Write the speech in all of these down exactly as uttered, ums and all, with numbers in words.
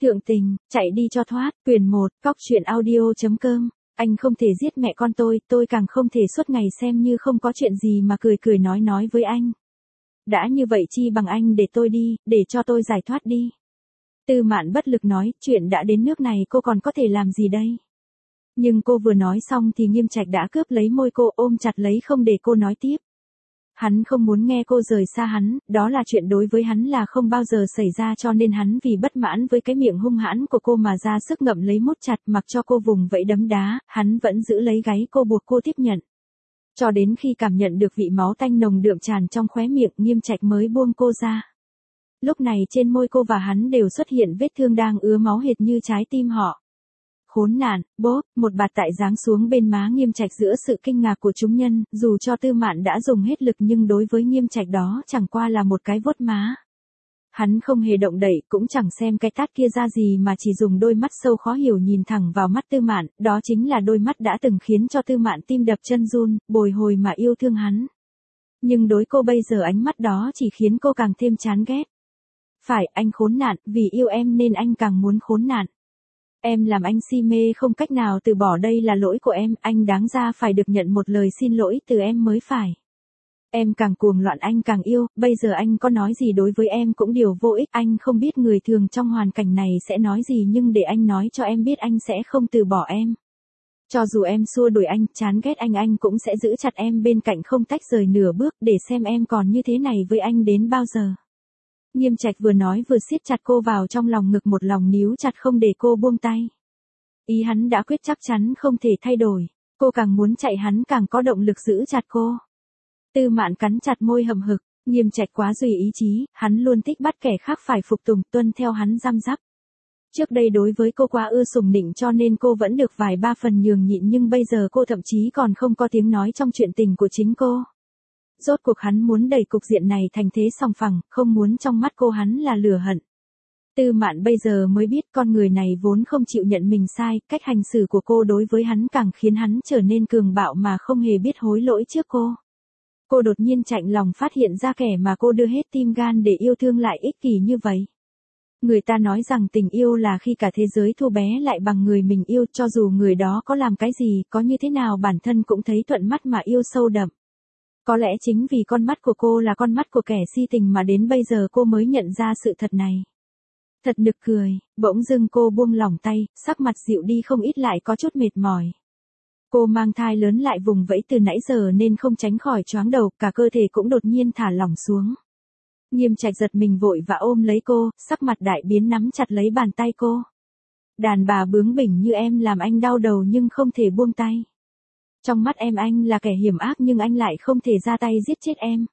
Thượng tình, chạy đi cho thoát, quyển một, cóc truyện audio.com. Anh không thể giết mẹ con tôi, tôi càng không thể suốt ngày xem như không có chuyện gì mà cười cười nói nói với anh. Đã như vậy chi bằng anh để tôi đi, để cho tôi giải thoát đi. Tư Mạn bất lực nói, chuyện đã đến nước này cô còn có thể làm gì đây? Nhưng cô vừa nói xong thì Nghiêm Trạch đã cướp lấy môi cô, ôm chặt lấy không để cô nói tiếp. Hắn không muốn nghe cô rời xa hắn, đó là chuyện đối với hắn là không bao giờ xảy ra, cho nên hắn vì bất mãn với cái miệng hung hãn của cô mà ra sức ngậm lấy mút chặt, mặc cho cô vùng vẫy đấm đá, hắn vẫn giữ lấy gáy cô buộc cô tiếp nhận. Cho đến khi cảm nhận được vị máu tanh nồng đượm tràn trong khóe miệng, Nghiêm Trạch mới buông cô ra. Lúc này trên môi cô và hắn đều xuất hiện vết thương đang ứa máu hệt như trái tim họ. Khốn nạn, bốp, một bạt tại giáng xuống bên má Nghiêm Trạch giữa sự kinh ngạc của chúng nhân, dù cho Tư Mạn đã dùng hết lực nhưng đối với Nghiêm Trạch đó chẳng qua là một cái vuốt má. Hắn không hề động đậy, cũng chẳng xem cái tát kia ra gì mà chỉ dùng đôi mắt sâu khó hiểu nhìn thẳng vào mắt Tư Mạn, đó chính là đôi mắt đã từng khiến cho Tư Mạn tim đập chân run, bồi hồi mà yêu thương hắn. Nhưng đối cô bây giờ ánh mắt đó chỉ khiến cô càng thêm chán ghét. Phải, anh khốn nạn, vì yêu em nên anh càng muốn khốn nạn. Em làm anh si mê không cách nào từ bỏ, đây là lỗi của em, anh đáng ra phải được nhận một lời xin lỗi từ em mới phải. Em càng cuồng loạn anh càng yêu, bây giờ anh có nói gì đối với em cũng đều vô ích, anh không biết người thường trong hoàn cảnh này sẽ nói gì nhưng để anh nói cho em biết anh sẽ không từ bỏ em. Cho dù em xua đuổi anh, chán ghét anh anh cũng sẽ giữ chặt em bên cạnh không tách rời nửa bước để xem em còn như thế này với anh đến bao giờ. Nghiêm Trạch vừa nói vừa siết chặt cô vào trong lòng ngực, một lòng níu chặt không để cô buông tay. Ý hắn đã quyết chắc chắn không thể thay đổi, cô càng muốn chạy hắn càng có động lực giữ chặt cô. Tư Mạn cắn chặt môi hậm hực, Nghiêm Trạch quá duy ý chí, hắn luôn thích bắt kẻ khác phải phục tùng, tuân theo hắn răm rắp. Trước đây đối với cô quá ưa sủng nịnh cho nên cô vẫn được vài ba phần nhường nhịn, nhưng bây giờ cô thậm chí còn không có tiếng nói trong chuyện tình của chính cô. Rốt cuộc hắn muốn đẩy cục diện này thành thế sòng phẳng, không muốn trong mắt cô hắn là lửa hận. Tư Mạn bây giờ mới biết con người này vốn không chịu nhận mình sai, cách hành xử của cô đối với hắn càng khiến hắn trở nên cường bạo mà không hề biết hối lỗi trước cô. Cô đột nhiên chạnh lòng phát hiện ra kẻ mà cô đưa hết tim gan để yêu thương lại ích kỷ như vậy. Người ta nói rằng tình yêu là khi cả thế giới thu bé lại bằng người mình yêu, cho dù người đó có làm cái gì, có như thế nào bản thân cũng thấy thuận mắt mà yêu sâu đậm. Có lẽ chính vì con mắt của cô là con mắt của kẻ si tình mà đến bây giờ cô mới nhận ra sự thật này. Thật nực cười, bỗng dưng cô buông lỏng tay, sắc mặt dịu đi không ít lại có chút mệt mỏi. Cô mang thai lớn lại vùng vẫy từ nãy giờ nên không tránh khỏi choáng đầu, cả cơ thể cũng đột nhiên thả lỏng xuống. Nghiêm Trạch giật mình vội và ôm lấy cô, sắc mặt đại biến nắm chặt lấy bàn tay cô. Đàn bà bướng bỉnh như em làm anh đau đầu nhưng không thể buông tay. Trong mắt em anh là kẻ hiểm ác nhưng anh lại không thể ra tay giết chết em.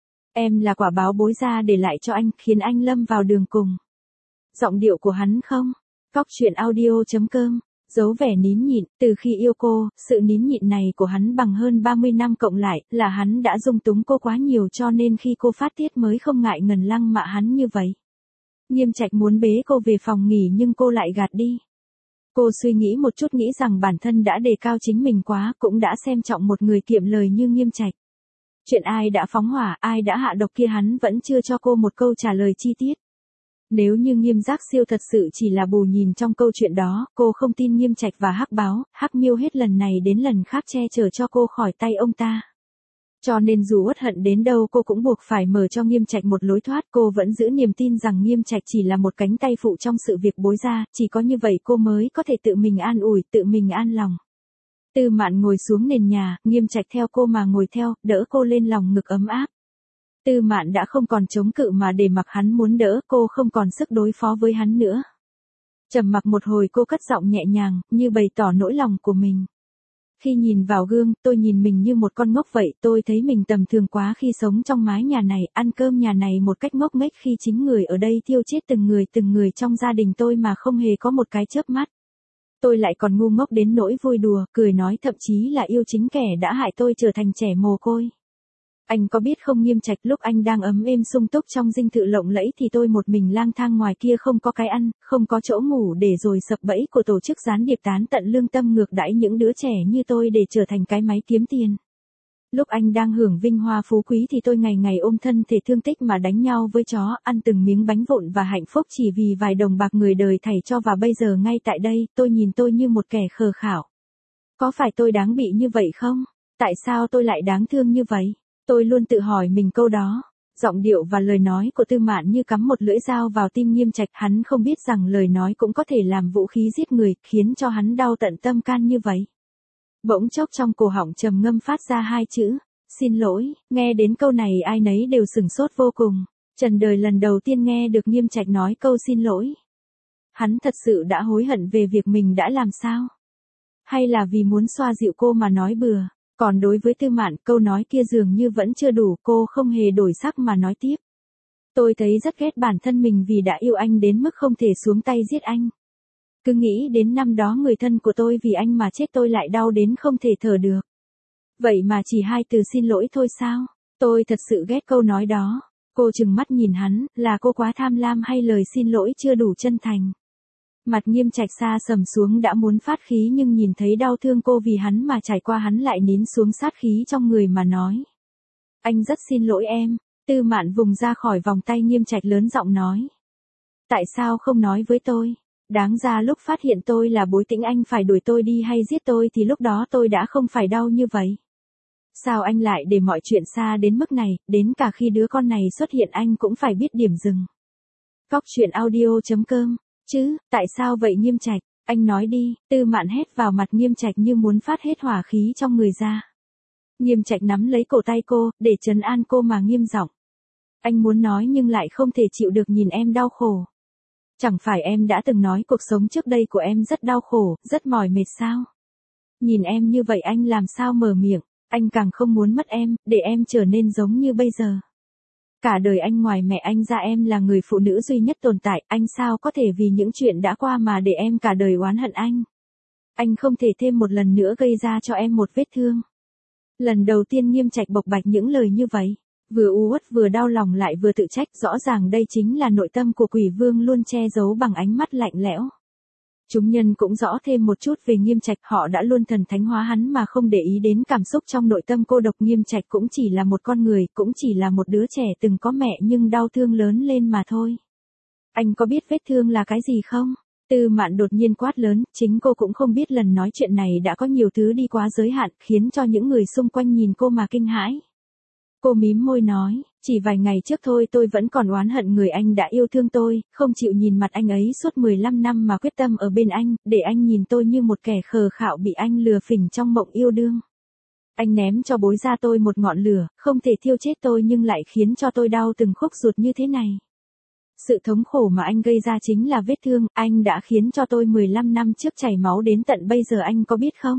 Em là quả báo bối ra để lại cho anh, khiến anh lâm vào đường cùng. Giọng điệu của hắn không? Cóc truyện audio.com. Giấu vẻ nín nhịn, từ khi yêu cô, sự nín nhịn này của hắn bằng hơn ba mươi năm cộng lại, là hắn đã dung túng cô quá nhiều cho nên khi cô phát tiết mới không ngại ngần lăng mạ hắn như vậy. Nghiêm Trạch muốn bế cô về phòng nghỉ nhưng cô lại gạt đi. Cô suy nghĩ một chút nghĩ rằng bản thân đã đề cao chính mình quá, cũng đã xem trọng một người kiệm lời như Nghiêm Trạch. Chuyện ai đã phóng hỏa, ai đã hạ độc kia hắn vẫn chưa cho cô một câu trả lời chi tiết. Nếu như Nghiêm Giác Siêu thật sự chỉ là bù nhìn trong câu chuyện đó, cô không tin Nghiêm Trạch và Hắc Báo, Hắc Miêu hết lần này đến lần khác che chở cho cô khỏi tay ông ta. Cho nên dù uất hận đến đâu cô cũng buộc phải mở cho Nghiêm Trạch một lối thoát, cô vẫn giữ niềm tin rằng Nghiêm Trạch chỉ là một cánh tay phụ trong sự việc bối ra, chỉ có như vậy cô mới có thể tự mình an ủi, tự mình an lòng. Tư Mạn ngồi xuống nền nhà, Nghiêm Trạch theo cô mà ngồi theo, đỡ cô lên lòng ngực ấm áp. Tư Mạn đã không còn chống cự mà để mặc hắn muốn đỡ, cô không còn sức đối phó với hắn nữa. Trầm mặc một hồi cô cất giọng nhẹ nhàng, như bày tỏ nỗi lòng của mình. Khi nhìn vào gương, tôi nhìn mình như một con ngốc vậy, tôi thấy mình tầm thường quá khi sống trong mái nhà này, ăn cơm nhà này một cách ngốc nghếch khi chính người ở đây thiêu chết từng người từng người trong gia đình tôi mà không hề có một cái chớp mắt. Tôi lại còn ngu ngốc đến nỗi vui đùa, cười nói thậm chí là yêu chính kẻ đã hại tôi trở thành trẻ mồ côi. Anh có biết không Nghiêm Trạch, lúc anh đang ấm êm sung túc trong dinh thự lộng lẫy thì tôi một mình lang thang ngoài kia không có cái ăn, không có chỗ ngủ để rồi sập bẫy của tổ chức gián điệp tán tận lương tâm ngược đãi những đứa trẻ như tôi để trở thành cái máy kiếm tiền. Lúc anh đang hưởng vinh hoa phú quý thì tôi ngày ngày ôm thân thể thương tích mà đánh nhau với chó, ăn từng miếng bánh vụn và hạnh phúc chỉ vì vài đồng bạc người đời thảy cho, và bây giờ ngay tại đây, tôi nhìn tôi như một kẻ khờ khảo. Có phải tôi đáng bị như vậy không? Tại sao tôi lại đáng thương như vậy? Tôi luôn tự hỏi mình câu đó. Giọng điệu và lời nói của Tư Mạn như cắm một lưỡi dao vào tim Nghiêm Trạch, hắn không biết rằng lời nói cũng có thể làm vũ khí giết người, khiến cho hắn đau tận tâm can như vậy. Bỗng chốc trong cổ họng trầm ngâm phát ra hai chữ, xin lỗi, nghe đến câu này ai nấy đều sửng sốt vô cùng. Trần đời lần đầu tiên nghe được Nghiêm Trạch nói câu xin lỗi. Hắn thật sự đã hối hận về việc mình đã làm sao? Hay là vì muốn xoa dịu cô mà nói bừa? Còn đối với Tư Mạn, câu nói kia dường như vẫn chưa đủ, cô không hề đổi sắc mà nói tiếp. Tôi thấy rất ghét bản thân mình vì đã yêu anh đến mức không thể xuống tay giết anh. Cứ nghĩ đến năm đó người thân của tôi vì anh mà chết tôi lại đau đến không thể thở được. Vậy mà chỉ hai từ xin lỗi thôi sao? Tôi thật sự ghét câu nói đó. Cô trừng mắt nhìn hắn, là cô quá tham lam hay lời xin lỗi chưa đủ chân thành? Mặt Nghiêm Trạch xa sầm xuống đã muốn phát khí, nhưng nhìn thấy đau thương cô vì hắn mà trải qua, hắn lại nín xuống sát khí trong người mà nói. Anh rất xin lỗi em. Tư Mạn vùng ra khỏi vòng tay Nghiêm Trạch lớn giọng nói. Tại sao không nói với tôi? Đáng ra lúc phát hiện tôi là Bối Tĩnh anh phải đuổi tôi đi hay giết tôi thì lúc đó tôi đã không phải đau như vậy. Sao anh lại để mọi chuyện xa đến mức này, đến cả khi đứa con này xuất hiện anh cũng phải biết điểm dừng. Cóc truyện audio chấm com. Chứ, tại sao vậy Nghiêm Trạch? Anh nói đi. Tư Mạn hét vào mặt Nghiêm Trạch như muốn phát hết hỏa khí trong người ra. Nghiêm Trạch nắm lấy cổ tay cô, để trấn an cô mà nghiêm giọng. Anh muốn nói nhưng lại không thể chịu được nhìn em đau khổ. Chẳng phải em đã từng nói cuộc sống trước đây của em rất đau khổ, rất mỏi mệt sao? Nhìn em như vậy anh làm sao mở miệng, anh càng không muốn mất em, để em trở nên giống như bây giờ. Cả đời anh ngoài mẹ anh ra em là người phụ nữ duy nhất tồn tại, anh sao có thể vì những chuyện đã qua mà để em cả đời oán hận anh. Anh không thể thêm một lần nữa gây ra cho em một vết thương. Lần đầu tiên Nghiêm Trạch bộc bạch những lời như vậy. Vừa u uất vừa đau lòng lại vừa tự trách, rõ ràng đây chính là nội tâm của Quỷ Vương luôn che giấu bằng ánh mắt lạnh lẽo. Chúng nhân cũng rõ thêm một chút về Nghiêm Trạch, họ đã luôn thần thánh hóa hắn mà không để ý đến cảm xúc trong nội tâm cô độc. Nghiêm Trạch cũng chỉ là một con người, cũng chỉ là một đứa trẻ từng có mẹ nhưng đau thương lớn lên mà thôi. Anh có biết vết thương là cái gì không? Tư Mạn đột nhiên quát lớn, chính cô cũng không biết lần nói chuyện này đã có nhiều thứ đi quá giới hạn, khiến cho những người xung quanh nhìn cô mà kinh hãi. Cô mím môi nói, chỉ vài ngày trước thôi tôi vẫn còn oán hận người anh đã yêu thương tôi, không chịu nhìn mặt anh ấy suốt mười lăm năm mà quyết tâm ở bên anh, để anh nhìn tôi như một kẻ khờ khạo bị anh lừa phỉnh trong mộng yêu đương. Anh ném cho Bối gia tôi một ngọn lửa, không thể thiêu chết tôi nhưng lại khiến cho tôi đau từng khúc ruột như thế này. Sự thống khổ mà anh gây ra chính là vết thương, anh đã khiến cho tôi mười lăm năm trước chảy máu đến tận bây giờ, anh có biết không?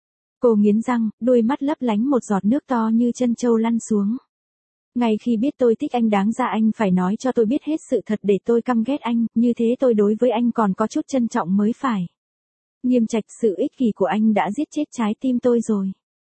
Cô nghiến răng, đôi mắt lấp lánh một giọt nước to như chân trâu lăn xuống. Ngay khi biết tôi thích anh đáng ra anh phải nói cho tôi biết hết sự thật để tôi căm ghét anh, như thế tôi đối với anh còn có chút trân trọng mới phải. Nghiêm Trạch, sự ích kỷ của anh đã giết chết trái tim tôi rồi.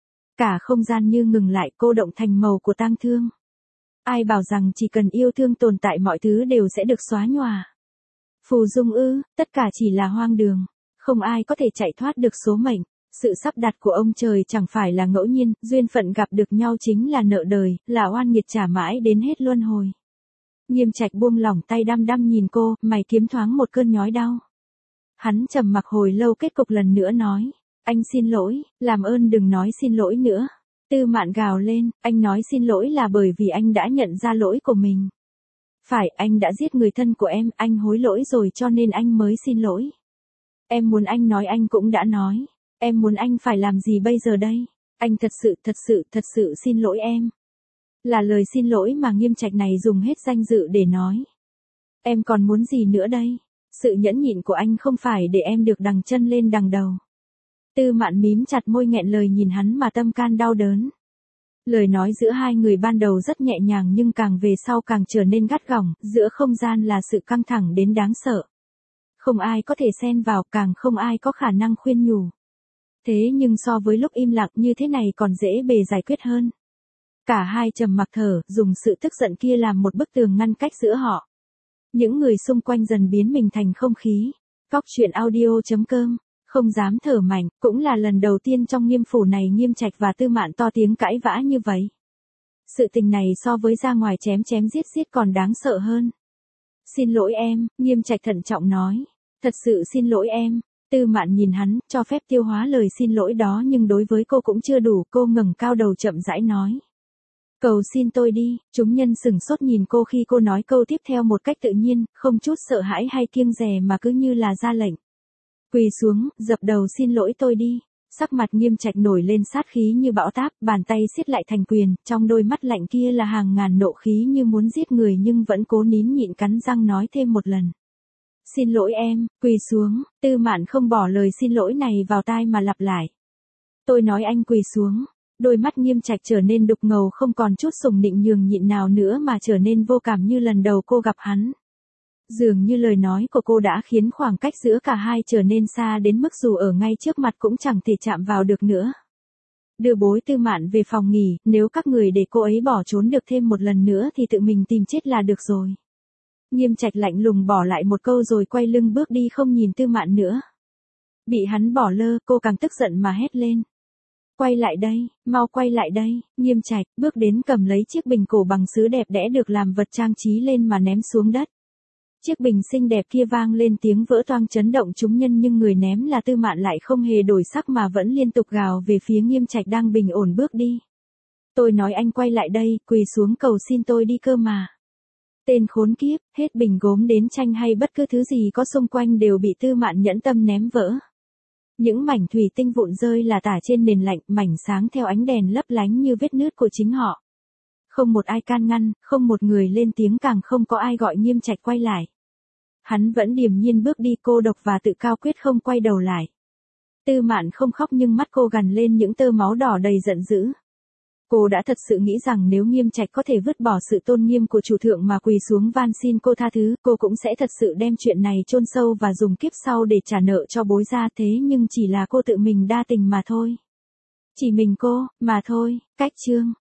Cả không gian như ngừng lại, cô động thành màu của tang thương. Ai bảo rằng chỉ cần yêu thương tồn tại mọi thứ đều sẽ được xóa nhòa. Phù dung ư, tất cả chỉ là hoang đường. Không ai có thể chạy thoát được số mệnh. Sự sắp đặt của ông trời chẳng phải là ngẫu nhiên, duyên phận gặp được nhau chính là nợ đời, là oan nghiệt trả mãi đến hết luân hồi. Nghiêm Trạch buông lỏng tay, đăm đăm nhìn cô, mày kiếm thoáng một cơn nhói đau. Hắn trầm mặc hồi lâu, kết cục lần nữa nói, anh xin lỗi, làm ơn đừng nói xin lỗi nữa. Tư Mạn gào lên, anh nói xin lỗi là bởi vì anh đã nhận ra lỗi của mình. Phải, anh đã giết người thân của em, anh hối lỗi rồi cho nên anh mới xin lỗi. Em muốn anh nói anh cũng đã nói. Em muốn anh phải làm gì bây giờ đây? Anh thật sự, thật sự, thật sự xin lỗi em. Là lời xin lỗi mà Nghiêm Trạch này dùng hết danh dự để nói. Em còn muốn gì nữa đây? Sự nhẫn nhịn của anh không phải để em được đằng chân lên đằng đầu. Tư Mạn mím chặt môi nghẹn lời nhìn hắn mà tâm can đau đớn. Lời nói giữa hai người ban đầu rất nhẹ nhàng nhưng càng về sau càng trở nên gắt gỏng, giữa không gian là sự căng thẳng đến đáng sợ. Không ai có thể xen vào, càng không ai có khả năng khuyên nhủ. Thế nhưng so với lúc im lặng như thế này còn dễ bề giải quyết hơn. Cả hai trầm mặc thở, dùng sự tức giận kia làm một bức tường ngăn cách giữa họ. Những người xung quanh dần biến mình thành không khí. Cóc truyện audio chấm com Không dám thở mạnh, cũng là lần đầu tiên trong Nghiêm phủ này Nghiêm Trạch và Tư Mạn to tiếng cãi vã như vậy. Sự tình này so với ra ngoài chém chém giết giết còn đáng sợ hơn. Xin lỗi em, Nghiêm Trạch thận trọng nói. Thật sự xin lỗi em. Tư Mạn nhìn hắn, cho phép tiêu hóa lời xin lỗi đó nhưng đối với cô cũng chưa đủ, cô ngẩng cao đầu chậm rãi nói. Cầu xin tôi đi, chúng nhân sửng sốt nhìn cô khi cô nói câu tiếp theo một cách tự nhiên, không chút sợ hãi hay kiêng dè mà cứ như là ra lệnh. Quỳ xuống, dập đầu xin lỗi tôi đi. Sắc mặt Nghiêm Trạch nổi lên sát khí như bão táp, bàn tay siết lại thành quyền, trong đôi mắt lạnh kia là hàng ngàn nộ khí như muốn giết người nhưng vẫn cố nín nhịn cắn răng nói thêm một lần. Xin lỗi em, quỳ xuống. Tư Mạn không bỏ lời xin lỗi này vào tai mà lặp lại. Tôi nói anh quỳ xuống. Đôi mắt Nghiêm Trạch trở nên đục ngầu không còn chút sùng nịnh nhường nhịn nào nữa mà trở nên vô cảm như lần đầu cô gặp hắn. Dường như lời nói của cô đã khiến khoảng cách giữa cả hai trở nên xa đến mức dù ở ngay trước mặt cũng chẳng thể chạm vào được nữa. Đưa bối Tư Mạn về phòng nghỉ, nếu các người để cô ấy bỏ trốn được thêm một lần nữa thì tự mình tìm chết là được rồi. Nghiêm Trạch lạnh lùng bỏ lại một câu rồi quay lưng bước đi không nhìn Tư Mạn nữa. Bị hắn bỏ lơ, cô càng tức giận mà hét lên. Quay lại đây, mau quay lại đây. Nghiêm Trạch bước đến cầm lấy chiếc bình cổ bằng sứ đẹp đẽ được làm vật trang trí lên mà ném xuống đất. Chiếc bình xinh đẹp kia vang lên tiếng vỡ toang chấn động chúng nhân nhưng người ném là Tư Mạn lại không hề đổi sắc mà vẫn liên tục gào về phía Nghiêm Trạch đang bình ổn bước đi. Tôi nói anh quay lại đây, quỳ xuống cầu xin tôi đi cơ mà. Tên khốn kiếp, hết bình gốm đến tranh hay bất cứ thứ gì có xung quanh đều bị Tư Mạn nhẫn tâm ném vỡ. Những mảnh thủy tinh vụn rơi là tả trên nền lạnh, mảnh sáng theo ánh đèn lấp lánh như vết nứt của chính họ. Không một ai can ngăn, không một người lên tiếng càng không có ai gọi Nghiêm Trạch quay lại. Hắn vẫn điềm nhiên bước đi cô độc và tự cao quyết không quay đầu lại. Tư Mạn không khóc nhưng mắt cô gằn lên những tơ máu đỏ đầy giận dữ. Cô đã thật sự nghĩ rằng nếu Nghiêm Trạch có thể vứt bỏ sự tôn nghiêm của chủ thượng mà quỳ xuống van xin cô tha thứ, cô cũng sẽ thật sự đem chuyện này chôn sâu và dùng kiếp sau để trả nợ cho bối gia thế nhưng chỉ là cô tự mình đa tình mà thôi. Chỉ mình cô, mà thôi. Cách chương